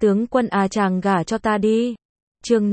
Tướng quân à, chàng gả cho ta đi. Chương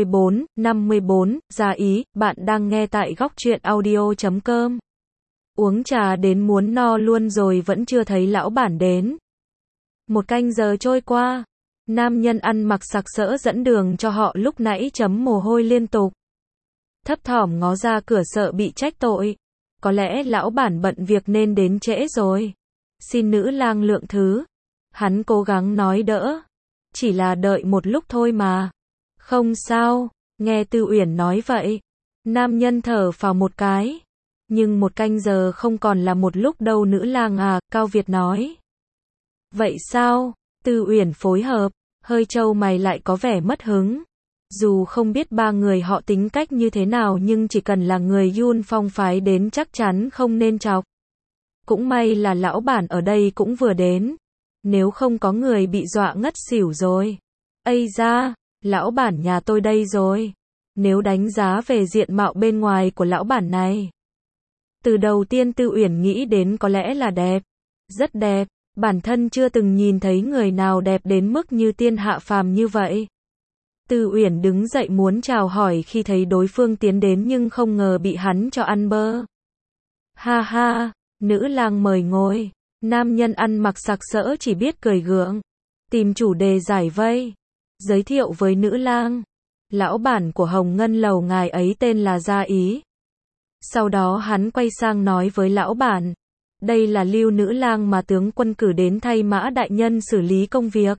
54, Gia ý, bạn đang nghe tại góc truyện audio.com. Uống trà đến muốn no luôn rồi vẫn chưa thấy lão bản đến. 1 canh giờ trôi qua, nam nhân ăn mặc sặc sỡ dẫn đường cho họ lúc nãy chấm mồ hôi liên tục. Thấp thỏm ngó ra cửa sợ bị trách tội. Có lẽ lão bản bận việc nên đến trễ rồi. Xin nữ lang lượng thứ. Hắn cố gắng nói đỡ. Chỉ là đợi một lúc thôi mà. Không sao, nghe Tư Uyển nói vậy. Nam nhân thở phào một cái. Nhưng 1 canh giờ không còn là một lúc đâu nữ lang à, Cao Việt nói. Vậy sao? Tư Uyển phối hợp, hơi trâu mày lại có vẻ mất hứng. Dù không biết 3 người họ tính cách như thế nào nhưng chỉ cần là người Yun Phong phái đến chắc chắn không nên chọc. Cũng may là lão bản ở đây cũng vừa đến. Nếu không có người bị dọa ngất xỉu rồi. Ây da, lão bản nhà tôi đây rồi. Nếu đánh giá về diện mạo bên ngoài của lão bản này. Từ đầu tiên Tư Uyển nghĩ đến có lẽ là đẹp. Rất đẹp, bản thân chưa từng nhìn thấy người nào đẹp đến mức như tiên hạ phàm như vậy. Tư Uyển đứng dậy muốn chào hỏi khi thấy đối phương tiến đến nhưng không ngờ bị hắn cho ăn bơ. Ha ha, nữ lang mời ngồi. Nam nhân ăn mặc sặc sỡ chỉ biết cười gượng. Tìm chủ đề giải vây. Giới thiệu với nữ lang. Lão bản của Hồng Ngân Lầu ngài ấy tên là Gia Ý. Sau đó hắn quay sang nói với lão bản. Đây là Lưu nữ lang mà tướng quân cử đến thay Mã đại nhân xử lý công việc.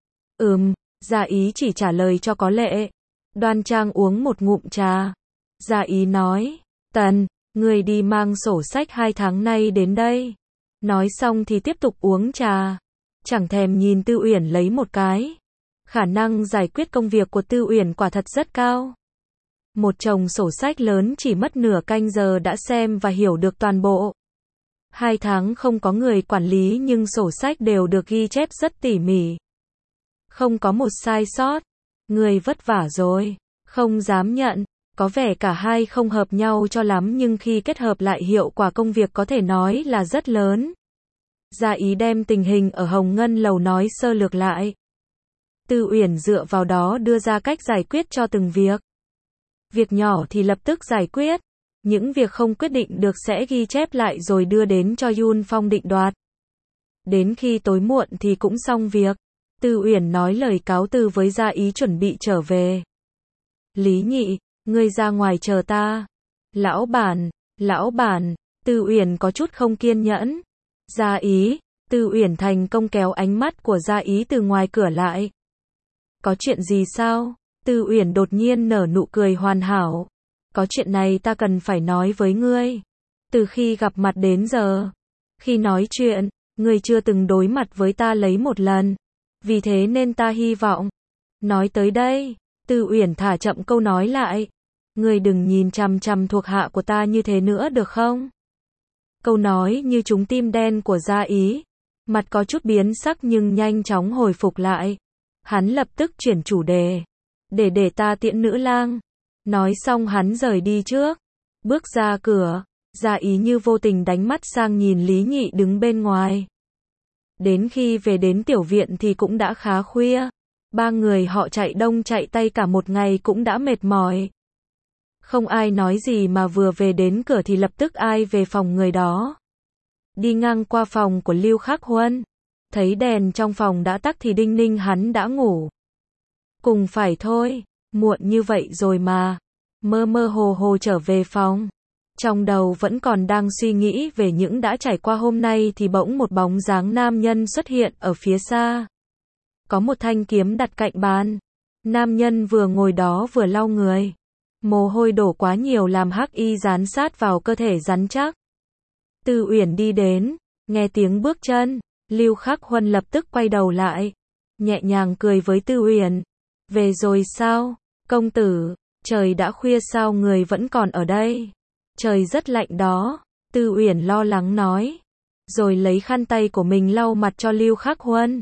Gia Ý chỉ trả lời cho có lệ. Đoan trang uống một ngụm trà. Gia Ý nói. Tần, người đi mang sổ sách 2 tháng nay đến đây. Nói xong thì tiếp tục uống trà. Chẳng thèm nhìn Tư Uyển lấy một cái. Khả năng giải quyết công việc của Tư Uyển quả thật rất cao. Một chồng sổ sách lớn chỉ mất nửa canh giờ đã xem và hiểu được toàn bộ. 2 tháng không có người quản lý nhưng sổ sách đều được ghi chép rất tỉ mỉ. Không có một sai sót. Người vất vả rồi. Không dám nhận. Có vẻ cả hai không hợp nhau cho lắm nhưng khi kết hợp lại hiệu quả công việc có thể nói là rất lớn. Gia Ý đem tình hình ở Hồng Ngân Lầu nói sơ lược lại. Tư Uyển dựa vào đó đưa ra cách giải quyết cho từng việc. Việc nhỏ thì lập tức giải quyết. Những việc không quyết định được sẽ ghi chép lại rồi đưa đến cho Yun Phong định đoạt. Đến khi tối muộn thì cũng xong việc. Tư Uyển nói lời cáo từ với Gia Ý chuẩn bị trở về. Lý Nhị, ngươi ra ngoài chờ ta. Lão bản, Tư Uyển có chút không kiên nhẫn. Gia Ý, Tư Uyển thành công kéo ánh mắt của Gia Ý từ ngoài cửa lại. Có chuyện gì sao? Tư Uyển đột nhiên nở nụ cười hoàn hảo. Có chuyện này ta cần phải nói với ngươi. Từ khi gặp mặt đến giờ, khi nói chuyện, ngươi chưa từng đối mặt với ta lấy một lần. Vì thế nên ta hy vọng. Nói tới đây, Tư Uyển thả chậm câu nói lại. Ngươi đừng nhìn chằm chằm thuộc hạ của ta như thế nữa được không? Câu nói như trúng tim đen của Gia Ý. Mặt có chút biến sắc nhưng nhanh chóng hồi phục lại. Hắn lập tức chuyển chủ đề. Để ta tiễn nữ lang. Nói xong hắn rời đi trước. Bước ra cửa, Gia Ý như vô tình đánh mắt sang nhìn Lý Nhị đứng bên ngoài. Đến khi về đến tiểu viện thì cũng đã khá khuya. 3 người họ chạy đông chạy tây cả một ngày cũng đã mệt mỏi. Không ai nói gì mà vừa về đến cửa thì lập tức ai về phòng người đó. Đi ngang qua phòng của Lưu Khắc Huân. Thấy đèn trong phòng đã tắt thì đinh ninh hắn đã ngủ. Cùng phải thôi, muộn như vậy rồi mà. Mơ hồ trở về phòng. Trong đầu vẫn còn đang suy nghĩ về những đã trải qua hôm nay thì bỗng một bóng dáng nam nhân xuất hiện ở phía xa. Có một thanh kiếm đặt cạnh bàn. Nam nhân vừa ngồi đó vừa lau người. Mồ hôi đổ quá nhiều làm hắc y dán sát vào cơ thể rắn chắc. Tư Uyển đi đến, nghe tiếng bước chân, Lưu Khắc Huân lập tức quay đầu lại. Nhẹ nhàng cười với Tư Uyển. Về rồi sao, công tử, trời đã khuya sao người vẫn còn ở đây? Trời rất lạnh đó, Tư Uyển lo lắng nói. Rồi lấy khăn tay của mình lau mặt cho Lưu Khắc Huân.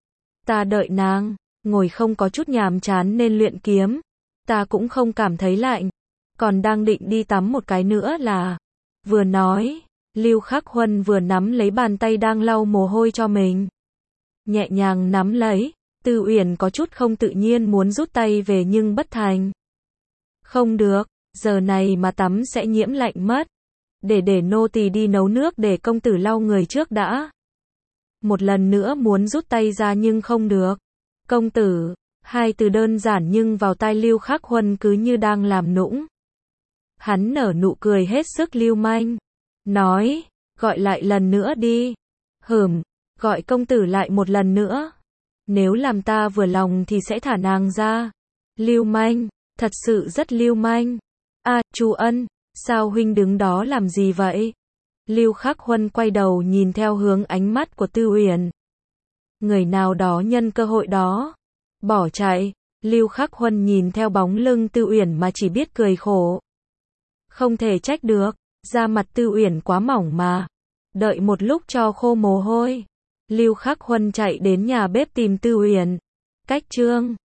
Ta đợi nàng, ngồi không có chút nhàm chán nên luyện kiếm. Ta cũng không cảm thấy lạnh. Còn đang định đi tắm một cái nữa là. Vừa nói, Lưu Khắc Huân vừa nắm lấy bàn tay đang lau mồ hôi cho mình. Nhẹ nhàng nắm lấy, Tư Uyển có chút không tự nhiên muốn rút tay về nhưng bất thành. Không được, giờ này mà tắm sẽ nhiễm lạnh mất. Để nô tỳ đi nấu nước để công tử lau người trước đã. Một lần nữa muốn rút tay ra nhưng không được. Công tử, hai từ đơn giản nhưng vào tai Lưu Khắc Huân cứ như đang làm nũng. Hắn nở nụ cười hết sức lưu manh. Nói, gọi lại lần nữa đi. Gọi công tử lại một lần nữa. Nếu làm ta vừa lòng thì sẽ thả nàng ra. Lưu manh, thật sự rất lưu manh. Chu Ân, sao huynh đứng đó làm gì vậy? Lưu Khắc Huân quay đầu nhìn theo hướng ánh mắt của Tư Uyển. Người nào đó nhân cơ hội đó bỏ chạy. Lưu Khắc Huân nhìn theo bóng lưng Tư Uyển mà chỉ biết cười khổ. Không thể trách được, da mặt Tư Uyển quá mỏng mà. Đợi một lúc cho khô mồ hôi. Lưu Khắc Huân chạy đến nhà bếp tìm Tư Uyển. Cách chương